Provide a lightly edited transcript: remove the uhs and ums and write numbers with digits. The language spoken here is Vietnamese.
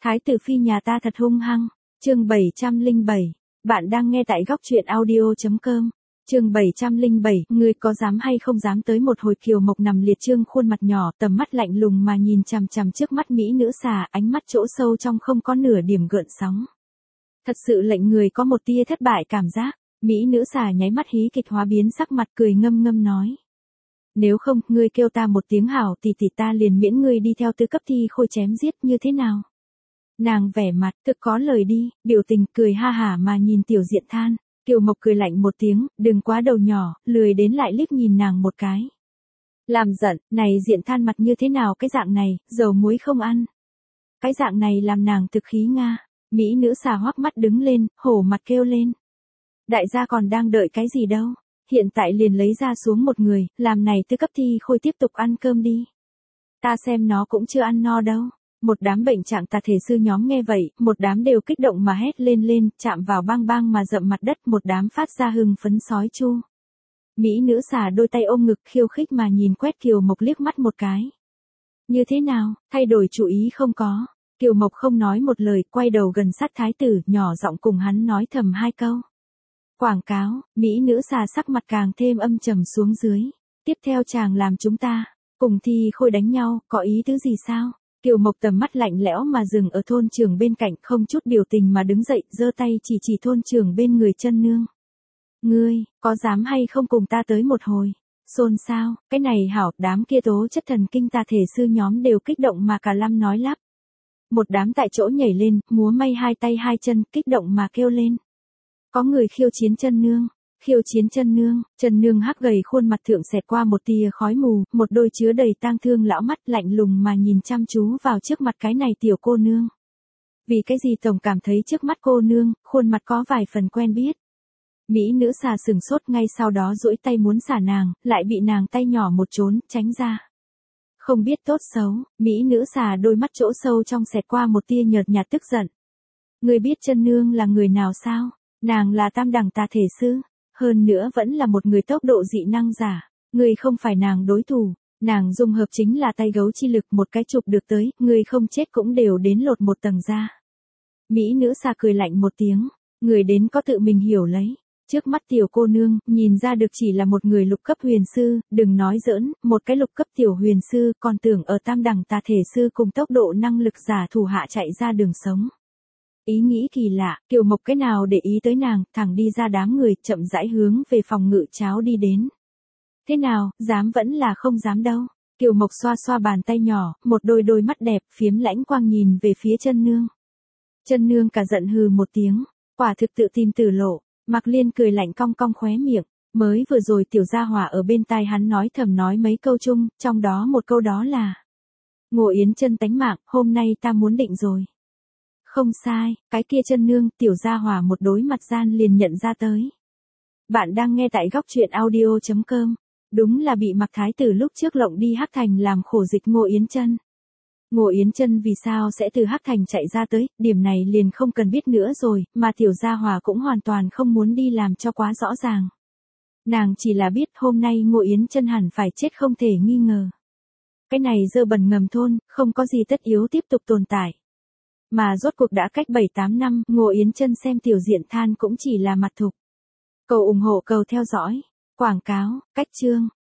Thái tử phi nhà ta thật hung hăng. Chương 707. Bạn đang nghe tại góc truyện audio.com. Chương 707, ngươi có dám hay không dám tới một hồi. Kiều Mộc nằm liệt trương khuôn mặt nhỏ, tầm mắt lạnh lùng mà nhìn chằm chằm trước mắt mỹ nữ xà, ánh mắt chỗ sâu trong không có nửa điểm gợn sóng. Thật sự lệnh người có một tia thất bại cảm giác. Mỹ nữ xà nháy mắt hí kịch hóa biến sắc mặt, cười ngâm ngâm nói: nếu không, ngươi kêu ta một tiếng hảo tỷ tỷ, ta liền miễn ngươi đi theo tư cấp thi khôi chém giết, như thế nào? Nàng vẻ mặt thực có lời đi, biểu tình cười ha hả mà nhìn Tiểu Diện Than. Kiều Mộc cười lạnh một tiếng, đừng quá đầu nhỏ, lười đến lại liếc nhìn nàng một cái. Làm giận, này Diện Than mặt như thế nào, cái dạng này, dầu muối không ăn. Cái dạng này làm nàng thực khí nga. Mỹ nữ xà hoắc mắt đứng lên, hổ mặt kêu lên: đại gia còn đang đợi cái gì đâu, hiện tại liền lấy ra xuống một người, làm này tư cấp thi khôi tiếp tục ăn cơm đi. Ta xem nó cũng chưa ăn no đâu. Một đám bệnh trạng tà thể sư nhóm nghe vậy, một đám đều kích động mà hét lên lên, chạm vào bang bang mà dậm mặt đất, một đám phát ra hưng phấn sói chu. Mỹ nữ xà đôi tay ôm ngực khiêu khích mà nhìn quét Kiều Mộc liếc mắt một cái. Như thế nào, thay đổi chủ ý không có? Kiều Mộc không nói một lời, quay đầu gần sát thái tử, nhỏ giọng cùng hắn nói thầm hai câu. Quảng cáo, mỹ nữ xà sắc mặt càng thêm âm trầm xuống dưới. Tiếp theo chàng làm chúng ta cùng thi khôi đánh nhau, có ý tứ gì sao? Kiều Mộc tầm mắt lạnh lẽo mà dừng ở thôn trưởng bên cạnh, không chút biểu tình mà đứng dậy, giơ tay chỉ thôn trưởng bên người chân nương. Ngươi, có dám hay không cùng ta tới một hồi? Xôn xao, cái này hảo, đám kia tố chất thần kinh tà thể sư nhóm đều kích động mà cả lăm nói lắp. Một đám tại chỗ nhảy lên, múa may hai tay hai chân, kích động mà kêu lên. Có người khiêu chiến chân nương. Khiêu chiến chân nương hắc gầy khuôn mặt thượng xẹt qua một tia khói mù, một đôi chứa đầy tang thương lão mắt lạnh lùng mà nhìn chăm chú vào trước mặt cái này tiểu cô nương. Vì cái gì tổng cảm thấy trước mắt cô nương, khuôn mặt có vài phần quen biết. Mỹ nữ xà sừng sốt, ngay sau đó duỗi tay muốn xả nàng, lại bị nàng tay nhỏ một trốn, tránh ra. Không biết tốt xấu, mỹ nữ xà đôi mắt chỗ sâu trong xẹt qua một tia nhợt nhạt tức giận. Ngươi biết chân nương là người nào sao? Nàng là tam đẳng tà thể sư. Hơn nữa vẫn là một người tốc độ dị năng giả, ngươi không phải nàng đối thủ, nàng dung hợp chính là tay gấu chi lực, một cái chụp được tới, ngươi không chết cũng đều đến lột một tầng da. Mỹ nữ xà cười lạnh một tiếng, người đến có tự mình hiểu lấy, trước mắt tiểu cô nương, nhìn ra được chỉ là một người lục cấp huyền sư, đừng nói giỡn, một cái lục cấp tiểu huyền sư, còn tưởng ở tam đẳng tà thể sư cùng tốc độ năng lực giả thủ hạ chạy ra đường sống. Ý nghĩ kỳ lạ, Kiều Mộc cái nào để ý tới nàng, thẳng đi ra đám người, chậm rãi hướng về phòng ngự cháo đi đến. Thế nào, dám vẫn là không dám đâu. Kiều Mộc xoa xoa bàn tay nhỏ, một đôi mắt đẹp, phiếm lãnh quang nhìn về phía chân nương. Chân nương cả giận hừ một tiếng, quả thực tự tin tử lộ, Mạc Liên cười lạnh cong cong khóe miệng, mới vừa rồi tiểu gia hỏa ở bên tai hắn nói thầm nói mấy câu chung, trong đó một câu đó là: Ngô Yến Chân tánh mạng, hôm nay ta muốn định rồi. Không sai, cái kia chân nương, tiểu gia hỏa một đối mặt gian liền nhận ra tới. Bạn đang nghe tại góc truyện audio.com. Đúng là bị Mạc Thái tử lúc trước lộng đi Hắc Thành làm khổ dịch Ngô Yến Chân. Ngô Yến Chân vì sao sẽ từ Hắc Thành chạy ra tới, điểm này liền không cần biết nữa rồi, mà tiểu gia hỏa cũng hoàn toàn không muốn đi làm cho quá rõ ràng. Nàng chỉ là biết hôm nay Ngô Yến Chân hẳn phải chết không thể nghi ngờ. Cái này dơ bẩn ngầm thôn, không có gì tất yếu tiếp tục tồn tại. Mà rốt cuộc đã cách 7-8 năm, Ngô Yến Chân xem Tiểu Diện Than cũng chỉ là mặt thục. Cầu ủng hộ, cầu theo dõi. Quảng cáo, cách chương.